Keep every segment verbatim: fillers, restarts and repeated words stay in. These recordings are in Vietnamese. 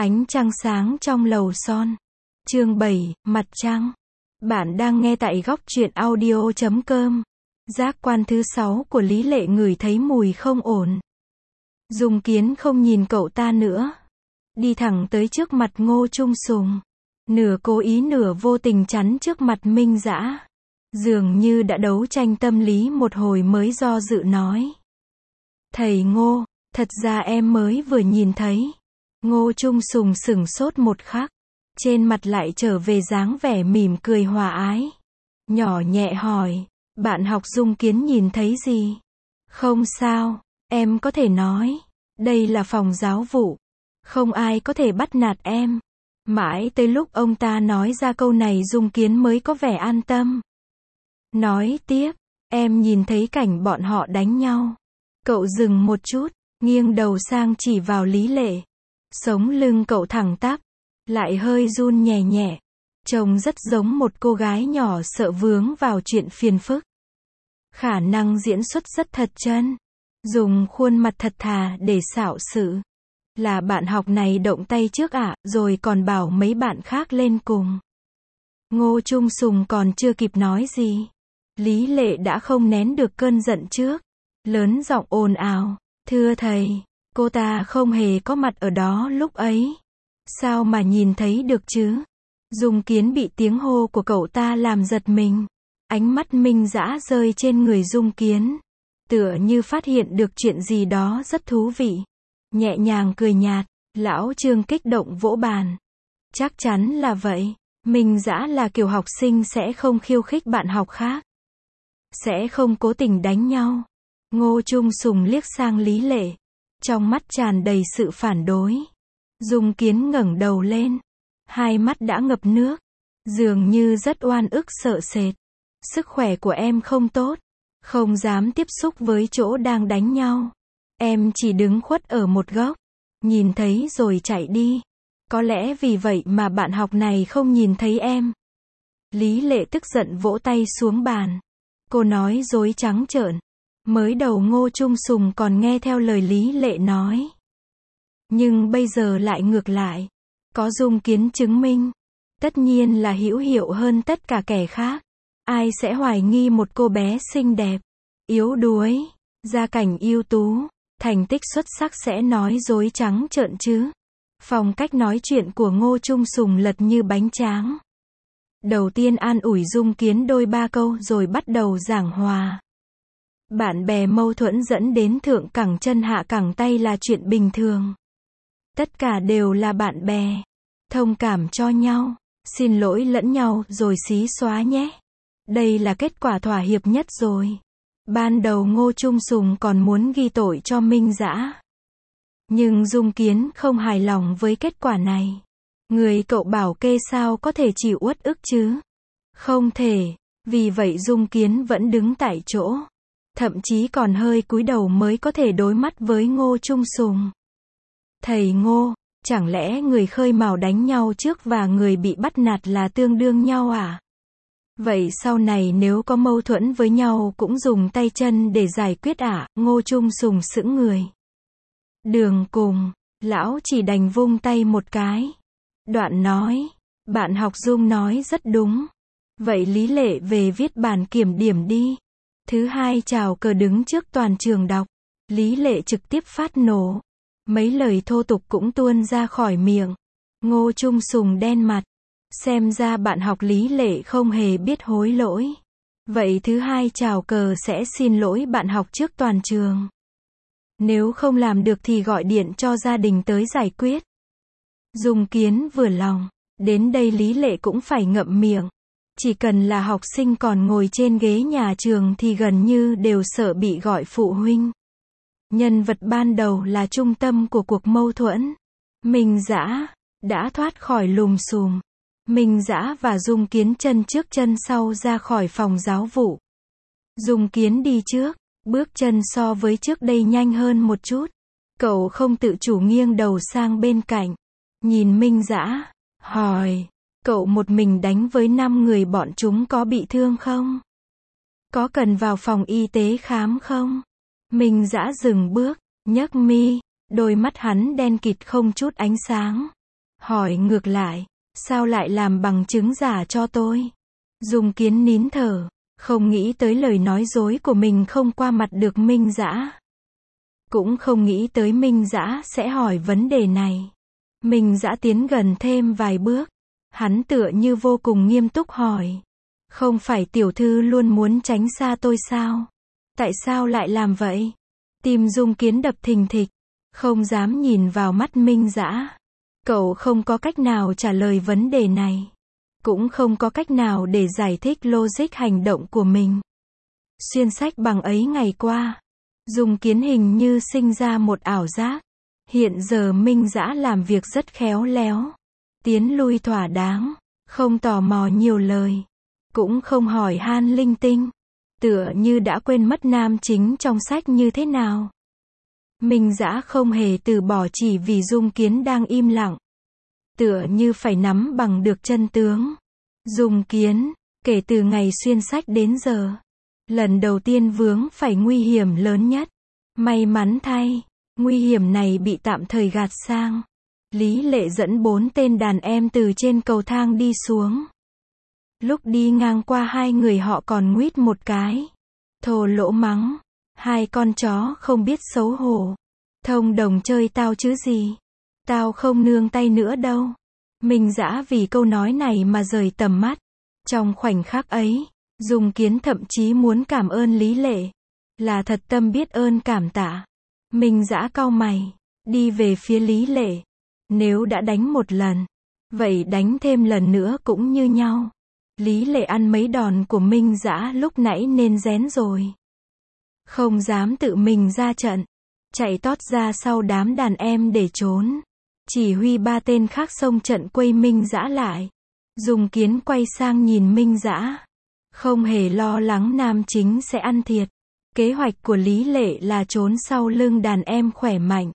Ánh trăng sáng trong lầu son. Chương bảy, Mặt trăng. Bạn đang nghe tại góc truyện audio chấm com. Giác quan thứ sáu của Lý Lệ ngửi thấy mùi không ổn. Dung Kiến không nhìn cậu ta nữa. Đi thẳng tới trước mặt Ngô Trung Sùng. Nửa cố ý nửa vô tình chắn trước mặt Minh Dã. Dường như đã đấu tranh tâm lý một hồi mới do dự nói. Thầy Ngô, thật ra em mới vừa nhìn thấy. Ngô Trung Sùng sửng sốt một khắc. Trên mặt lại trở về dáng vẻ mỉm cười hòa ái. Nhỏ nhẹ hỏi, bạn học Dung Kiến nhìn thấy gì? Không sao, em có thể nói. Đây là phòng giáo vụ. Không ai có thể bắt nạt em. Mãi tới lúc ông ta nói ra câu này Dung Kiến mới có vẻ an tâm. Nói tiếp, em nhìn thấy cảnh bọn họ đánh nhau. Cậu dừng một chút, nghiêng đầu sang chỉ vào Lý Lệ. Sống lưng cậu thẳng tắp, lại hơi run nhẹ nhẹ. Trông rất giống một cô gái nhỏ sợ vướng vào chuyện phiền phức. Khả năng diễn xuất rất thật chân. Dùng khuôn mặt thật thà để xạo sự. Là bạn học này động tay trước ạ, à, rồi còn bảo mấy bạn khác lên cùng. Ngô Trung Sùng còn chưa kịp nói gì. Lý Lệ đã không nén được cơn giận trước. Lớn giọng ồn ào, thưa thầy, cô ta không hề có mặt ở đó lúc ấy. Sao mà nhìn thấy được chứ? Dung Kiến bị tiếng hô của cậu ta làm giật mình. Ánh mắt Minh Dã rơi trên người Dung Kiến. Tựa như phát hiện được chuyện gì đó rất thú vị. Nhẹ nhàng cười nhạt, lão Trương kích động vỗ bàn. Chắc chắn là vậy. Minh Dã là kiểu học sinh sẽ không khiêu khích bạn học khác. Sẽ không cố tình đánh nhau. Ngô Trung Sùng liếc sang Lý Lệ. Trong mắt tràn đầy sự phản đối. Dung Kiến ngẩng đầu lên. Hai mắt đã ngập nước. Dường như rất oan ức sợ sệt. Sức khỏe của em không tốt. Không dám tiếp xúc với chỗ đang đánh nhau. Em chỉ đứng khuất ở một góc. Nhìn thấy rồi chạy đi. Có lẽ vì vậy mà bạn học này không nhìn thấy em. Lý Lệ tức giận vỗ tay xuống bàn. Cô nói dối trắng trợn. Mới đầu Ngô Trung Sùng còn nghe theo lời Lý Lệ nói. Nhưng bây giờ lại ngược lại. Có Dung Kiến chứng minh. Tất nhiên là hữu hiệu hơn tất cả kẻ khác. Ai sẽ hoài nghi một cô bé xinh đẹp, yếu đuối, gia cảnh ưu tú, thành tích xuất sắc sẽ nói dối trắng trợn chứ? Phong cách nói chuyện của Ngô Trung Sùng lật như bánh tráng. Đầu tiên an ủi Dung Kiến đôi ba câu rồi bắt đầu giảng hòa. Bạn bè mâu thuẫn dẫn đến thượng cẳng chân hạ cẳng tay là chuyện bình thường. Tất cả đều là bạn bè. Thông cảm cho nhau, xin lỗi lẫn nhau rồi xí xóa nhé. Đây là kết quả thỏa hiệp nhất rồi. Ban đầu Ngô Trung Sùng còn muốn ghi tội cho Minh Dã. Nhưng Dung Kiến không hài lòng với kết quả này. Người cậu bảo kê sao có thể chịu uất ức chứ? Không thể. Vì vậy Dung Kiến vẫn đứng tại chỗ. Thậm chí còn hơi cúi đầu mới có thể đối mắt với Ngô Trung Sùng. Thầy Ngô, chẳng lẽ người khơi mào đánh nhau trước và người bị bắt nạt là tương đương nhau à? Vậy sau này nếu có mâu thuẫn với nhau cũng dùng tay chân để giải quyết à? Ngô Trung Sùng sững người. Đường cùng, lão chỉ đành vung tay một cái. Đoạn nói, bạn học Dung nói rất đúng. Vậy Lý Lệ về viết bản kiểm điểm đi. Thứ hai chào cờ đứng trước toàn trường đọc. Lý Lệ trực tiếp phát nổ. Mấy lời thô tục cũng tuôn ra khỏi miệng. Ngô Trung Sùng đen mặt. Xem ra bạn học Lý Lệ không hề biết hối lỗi. Vậy thứ hai chào cờ sẽ xin lỗi bạn học trước toàn trường. Nếu không làm được thì gọi điện cho gia đình tới giải quyết. Dung Kiến vừa lòng. Đến đây Lý Lệ cũng phải ngậm miệng. Chỉ cần là học sinh còn ngồi trên ghế nhà trường thì gần như đều sợ bị gọi phụ huynh. Nhân vật ban đầu là trung tâm của cuộc mâu thuẫn. Minh Dã đã thoát khỏi lùm xùm. Minh Dã và Dung Kiến chân trước chân sau ra khỏi phòng giáo vụ. Dung Kiến đi trước, bước chân so với trước đây nhanh hơn một chút. Cậu không tự chủ nghiêng đầu sang bên cạnh. Nhìn Minh Dã, hỏi, cậu một mình đánh với năm người bọn chúng có bị thương không? Có cần vào phòng y tế khám không? Minh Dã dừng bước, nhấc mi, đôi mắt hắn đen kịt không chút ánh sáng. Hỏi ngược lại, sao lại làm bằng chứng giả cho tôi? Dung Kiến nín thở, không nghĩ tới lời nói dối của mình không qua mặt được Minh Dã. Cũng không nghĩ tới Minh Dã sẽ hỏi vấn đề này. Minh Dã tiến gần thêm vài bước. Hắn tựa như vô cùng nghiêm túc hỏi. Không phải tiểu thư luôn muốn tránh xa tôi sao? Tại sao lại làm vậy? Tim Dung Kiến đập thình thịch. Không dám nhìn vào mắt Minh Dã. Cậu không có cách nào trả lời vấn đề này. Cũng không có cách nào để giải thích logic hành động của mình. Xuyên sách bằng ấy ngày qua. Dung Kiến hình như sinh ra một ảo giác. Hiện giờ Minh Dã làm việc rất khéo léo. Tiến lui thỏa đáng. Không tò mò nhiều lời. Cũng không hỏi han linh tinh. Tựa như đã quên mất nam chính trong sách như thế nào. Minh Dã không hề từ bỏ chỉ vì Dung Kiến đang im lặng. Tựa như phải nắm bằng được chân tướng. Dung Kiến, kể từ ngày xuyên sách đến giờ, lần đầu tiên vướng phải nguy hiểm lớn nhất. May mắn thay, nguy hiểm này bị tạm thời gạt sang. Lý Lệ dẫn bốn tên đàn em từ trên cầu thang đi xuống. Lúc đi ngang qua hai người họ còn nguýt một cái. Thô lỗ mắng. Hai con chó không biết xấu hổ. Thông đồng chơi tao chứ gì. Tao không nương tay nữa đâu. Minh Dã vì câu nói này mà rời tầm mắt. Trong khoảnh khắc ấy, Dung Kiến thậm chí muốn cảm ơn Lý Lệ. Là thật tâm biết ơn cảm tạ. Minh Dã cau mày, đi về phía Lý Lệ. Nếu đã đánh một lần, vậy đánh thêm lần nữa cũng như nhau. Lý Lệ ăn mấy đòn của Minh Dã lúc nãy nên rén rồi. Không dám tự mình ra trận. Chạy tót ra sau đám đàn em để trốn. Chỉ huy ba tên khác xông trận quây Minh Dã lại. Dung Kiến quay sang nhìn Minh Dã. Không hề lo lắng nam chính sẽ ăn thiệt. Kế hoạch của Lý Lệ là trốn sau lưng đàn em khỏe mạnh.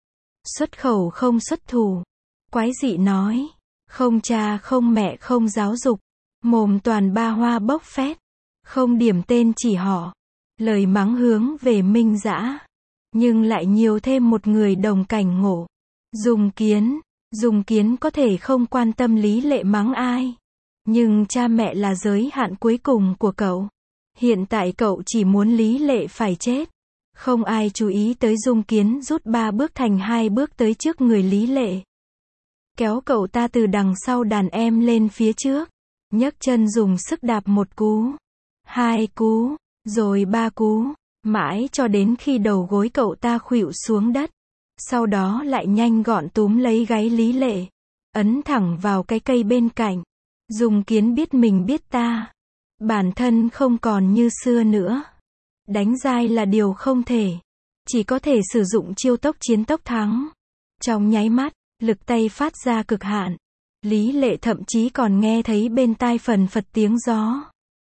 Xuất khẩu không xuất thủ. Quái dị nói. Không cha không mẹ không giáo dục. Mồm toàn ba hoa bốc phét. Không điểm tên chỉ họ. Lời mắng hướng về Minh Dã. Nhưng lại nhiều thêm một người đồng cảnh ngộ. Dung Kiến. Dung Kiến có thể không quan tâm Lý Lệ mắng ai. Nhưng cha mẹ là giới hạn cuối cùng của cậu. Hiện tại cậu chỉ muốn Lý Lệ phải chết. Không ai chú ý tới Dung Kiến rút ba bước thành hai bước tới trước người Lý Lệ. Kéo cậu ta từ đằng sau đàn em lên phía trước. Nhấc chân dùng sức đạp một cú. Hai cú. Rồi ba cú. Mãi cho đến khi đầu gối cậu ta khuỵu xuống đất. Sau đó lại nhanh gọn túm lấy gáy Lý Lệ. Ấn thẳng vào cái cây bên cạnh. Dung Kiến biết mình biết ta. Bản thân không còn như xưa nữa. Đánh dai là điều không thể. Chỉ có thể sử dụng chiêu tốc chiến tốc thắng. Trong nháy mắt, lực tay phát ra cực hạn. Lý Lệ thậm chí còn nghe thấy bên tai phần phật tiếng gió.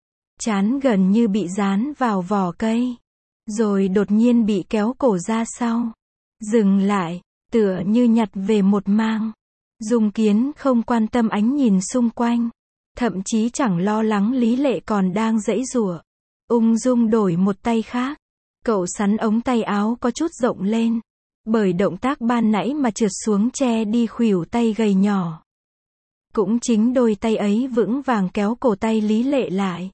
Chán gần như bị dán vào vỏ cây. Rồi đột nhiên bị kéo cổ ra sau. Dừng lại, tựa như nhặt về một mang. Dung Kiến không quan tâm ánh nhìn xung quanh. Thậm chí chẳng lo lắng Lý Lệ còn đang giãy giụa. Ung dung đổi một tay khác. Cậu sắn ống tay áo có chút rộng lên. Bởi động tác ban nãy mà trượt xuống che đi khuỷu tay gầy nhỏ. Cũng chính đôi tay ấy vững vàng kéo cổ tay Lý Lệ lại.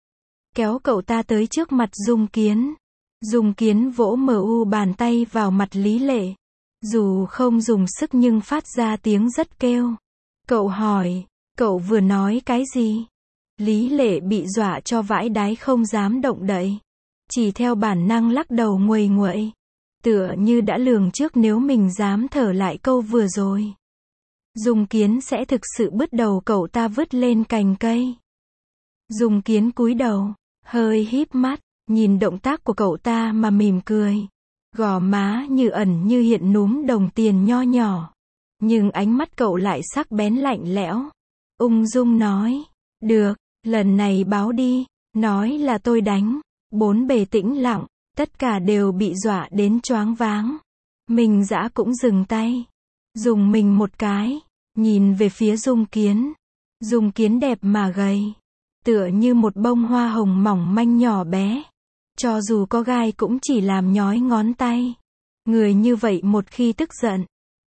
Kéo cậu ta tới trước mặt Dung Kiến. Dung Kiến vỗ mờ u bàn tay vào mặt Lý Lệ. Dù không dùng sức nhưng phát ra tiếng rất kêu. Cậu hỏi, cậu vừa nói cái gì? Lý Lệ bị dọa cho vãi đái không dám động đậy. Chỉ theo bản năng lắc đầu nguầy nguậy. Tựa như đã lường trước nếu mình dám thở lại câu vừa rồi. Dung Kiến sẽ thực sự bứt đầu cậu ta vứt lên cành cây. Dung Kiến cúi đầu, hơi híp mắt, nhìn động tác của cậu ta mà mỉm cười. Gò má như ẩn như hiện núm đồng tiền nho nhỏ. Nhưng ánh mắt cậu lại sắc bén lạnh lẽo. Ung dung nói, được, lần này báo đi, nói là tôi đánh. Bốn bề tĩnh lặng, tất cả đều bị dọa đến choáng váng. Minh Dã cũng dừng tay. Dùng mình một cái, nhìn về phía Dung Kiến. Dung Kiến đẹp mà gầy. Tựa như một bông hoa hồng mỏng manh nhỏ bé. Cho dù có gai cũng chỉ làm nhói ngón tay. Người như vậy một khi tức giận,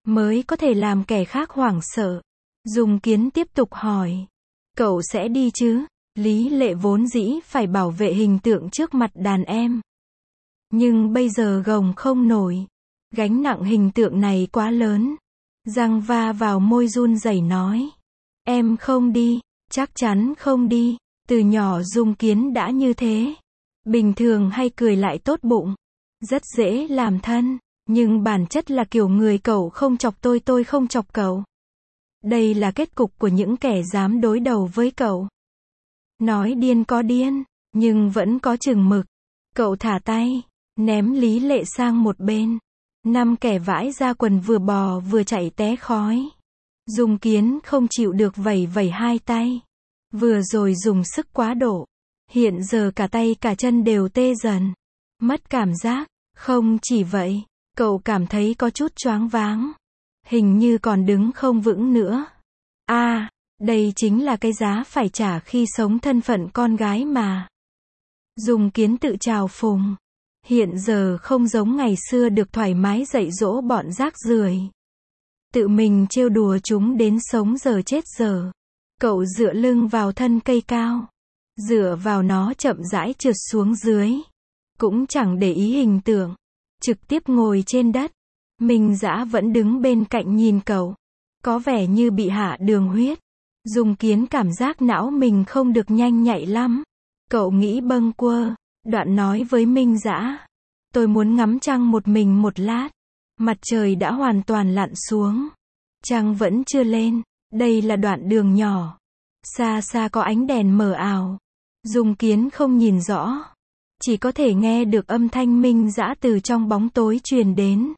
mới có thể làm kẻ khác hoảng sợ. Dung Kiến tiếp tục hỏi. Cậu sẽ đi chứ? Lý Lệ vốn dĩ phải bảo vệ hình tượng trước mặt đàn em. Nhưng bây giờ gồng không nổi. Gánh nặng hình tượng này quá lớn. Răng va vào môi run rẩy nói. Em không đi, chắc chắn không đi. Từ nhỏ Dung Kiến đã như thế. Bình thường hay cười lại tốt bụng. Rất dễ làm thân. Nhưng bản chất là kiểu người cậu không chọc tôi tôi không chọc cậu. Đây là kết cục của những kẻ dám đối đầu với cậu. Nói điên có điên, nhưng vẫn có chừng mực. Cậu thả tay, ném Lý Lệ sang một bên. Năm kẻ vãi ra quần vừa bò vừa chạy té khói. Dung Kiến không chịu được vẩy vẩy hai tay. Vừa rồi dùng sức quá độ. Hiện giờ cả tay cả chân đều tê dần. Mất cảm giác. Không chỉ vậy, cậu cảm thấy có chút choáng váng. Hình như còn đứng không vững nữa. À, đây chính là cái giá phải trả khi sống thân phận con gái mà. Dung Kiến tự trào phùng. Hiện giờ không giống ngày xưa được thoải mái dạy dỗ bọn rác rưởi. Tự mình trêu đùa chúng đến sống giờ chết giờ. Cậu dựa lưng vào thân cây cao. Dựa vào nó chậm rãi trượt xuống dưới. Cũng chẳng để ý hình tượng. Trực tiếp ngồi trên đất. Minh Dã vẫn đứng bên cạnh nhìn cậu. Có vẻ như bị hạ đường huyết. Dung Kiến cảm giác não mình không được nhanh nhạy lắm. Cậu nghĩ bâng quơ. Đoạn nói với Minh Dã. Tôi muốn ngắm trăng một mình một lát. Mặt trời đã hoàn toàn lặn xuống. Trăng vẫn chưa lên. Đây là đoạn đường nhỏ. Xa xa có ánh đèn mờ ảo. Dung Kiến không nhìn rõ. Chỉ có thể nghe được âm thanh Minh Dã từ trong bóng tối truyền đến.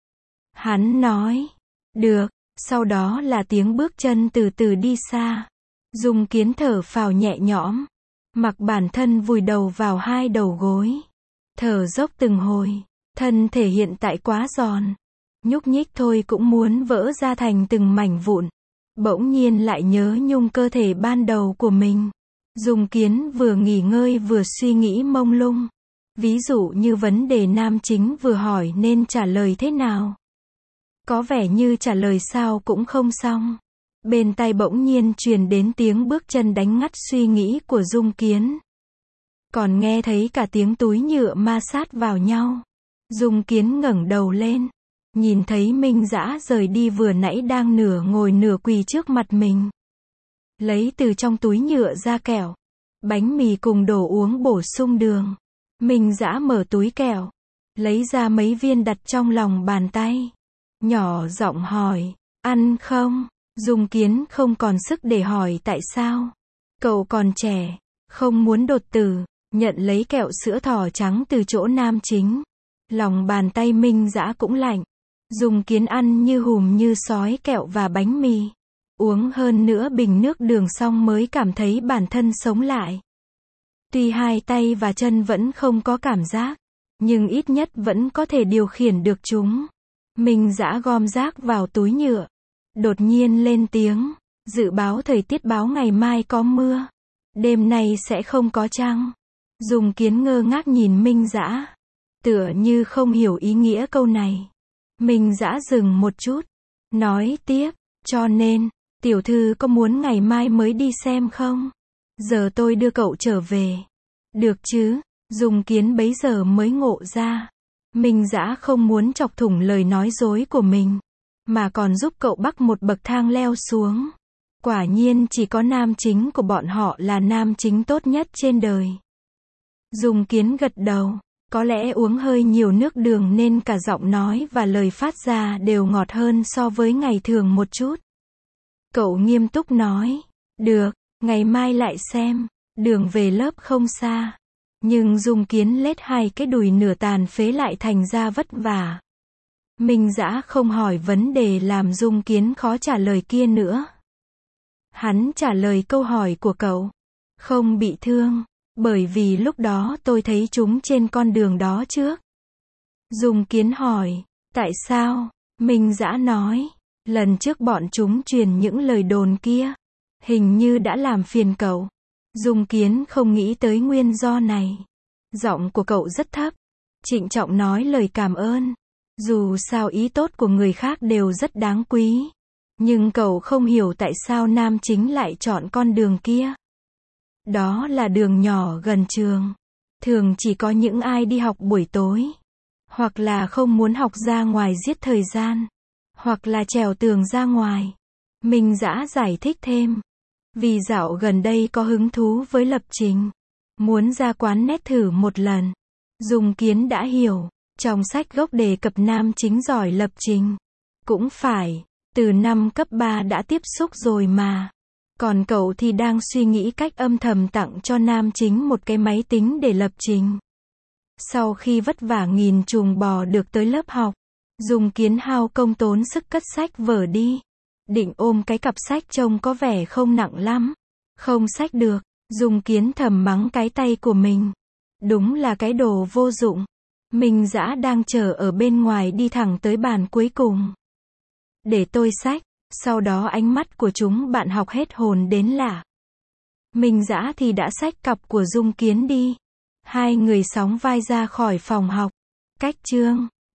Hắn nói. Được. Sau đó là tiếng bước chân từ từ đi xa. Dung Kiến thở phào nhẹ nhõm. Mặc bản thân vùi đầu vào hai đầu gối. Thở dốc từng hồi. Thân thể hiện tại quá giòn. Nhúc nhích thôi cũng muốn vỡ ra thành từng mảnh vụn. Bỗng nhiên lại nhớ nhung cơ thể ban đầu của mình. Dung Kiến vừa nghỉ ngơi vừa suy nghĩ mông lung. Ví dụ như vấn đề nam chính vừa hỏi nên trả lời thế nào. Có vẻ như trả lời sao cũng không xong. Bên tai bỗng nhiên truyền đến tiếng bước chân đánh ngắt suy nghĩ của Dung Kiến. Còn nghe thấy cả tiếng túi nhựa ma sát vào nhau. Dung Kiến ngẩng đầu lên. Nhìn thấy Minh Dã rời đi vừa nãy đang nửa ngồi nửa quỳ trước mặt mình. Lấy từ trong túi nhựa ra kẹo. Bánh mì cùng đồ uống bổ sung đường. Minh Dã mở túi kẹo. Lấy ra mấy viên đặt trong lòng bàn tay. Nhỏ giọng hỏi. Ăn không? Dung Kiến không còn sức để hỏi tại sao. Cậu còn trẻ. Không muốn đột tử. Nhận lấy kẹo sữa thỏ trắng từ chỗ nam chính. Lòng bàn tay Minh Dã cũng lạnh. Dung Kiến ăn như hùm như sói kẹo và bánh mì. Uống hơn nữa bình nước đường xong mới cảm thấy bản thân sống lại. Tuy hai tay và chân vẫn không có cảm giác. Nhưng ít nhất vẫn có thể điều khiển được chúng. Minh Dã gom rác vào túi nhựa. Đột nhiên lên tiếng. Dự báo thời tiết báo ngày mai có mưa. Đêm nay sẽ không có trăng. Dung Kiến ngơ ngác nhìn Minh Dã. Tựa như không hiểu ý nghĩa câu này. Minh Dã dừng một chút. Nói tiếp. Cho nên, tiểu thư có muốn ngày mai mới đi xem không? Giờ tôi đưa cậu trở về. Được chứ? Dung Kiến bấy giờ mới ngộ ra. Minh Dã không muốn chọc thủng lời nói dối của mình. Mà còn giúp cậu bắc một bậc thang leo xuống. Quả nhiên chỉ có nam chính của bọn họ là nam chính tốt nhất trên đời. Dung Kiến gật đầu. Có lẽ uống hơi nhiều nước đường nên cả giọng nói và lời phát ra đều ngọt hơn so với ngày thường một chút. Cậu nghiêm túc nói. Được, ngày mai lại xem. Đường về lớp không xa. Nhưng Dung Kiến lết hai cái đùi nửa tàn phế lại thành ra vất vả. Minh Dã không hỏi vấn đề làm Dung Kiến khó trả lời kia nữa. Hắn trả lời câu hỏi của cậu. Không bị thương. Bởi vì lúc đó tôi thấy chúng trên con đường đó trước. Dung Kiến hỏi. Tại sao? Minh Dã nói. Lần trước bọn chúng truyền những lời đồn kia. Hình như đã làm phiền cậu. Dung Kiến không nghĩ tới nguyên do này. Giọng của cậu rất thấp. Trịnh trọng nói lời cảm ơn. Dù sao ý tốt của người khác đều rất đáng quý. Nhưng cậu không hiểu tại sao nam chính lại chọn con đường kia. Đó là đường nhỏ gần trường. Thường chỉ có những ai đi học buổi tối. Hoặc là không muốn học ra ngoài giết thời gian. Hoặc là trèo tường ra ngoài. Minh Dã giải thích thêm. Vì dạo gần đây có hứng thú với lập trình. Muốn ra quán net thử một lần. Dung Kiến đã hiểu. Trong sách gốc đề cập nam chính giỏi lập trình. Cũng phải. Từ năm cấp ba đã tiếp xúc rồi mà. Còn cậu thì đang suy nghĩ cách âm thầm tặng cho nam chính một cái máy tính để lập trình. Sau khi vất vả nghìn chuồng bò được tới lớp học, Dung Kiến hao công tốn sức cất sách vở đi. Định ôm cái cặp sách trông có vẻ không nặng lắm. Không xách được, Dung Kiến thầm mắng cái tay của mình. Đúng là cái đồ vô dụng. Minh Dã đang chờ ở bên ngoài đi thẳng tới bàn cuối cùng. Để tôi xách, sau đó ánh mắt của chúng bạn học hết hồn đến lạ. Minh Dã thì đã xách cặp của Dung Kiến đi. Hai người sóng vai ra khỏi phòng học. Cách chương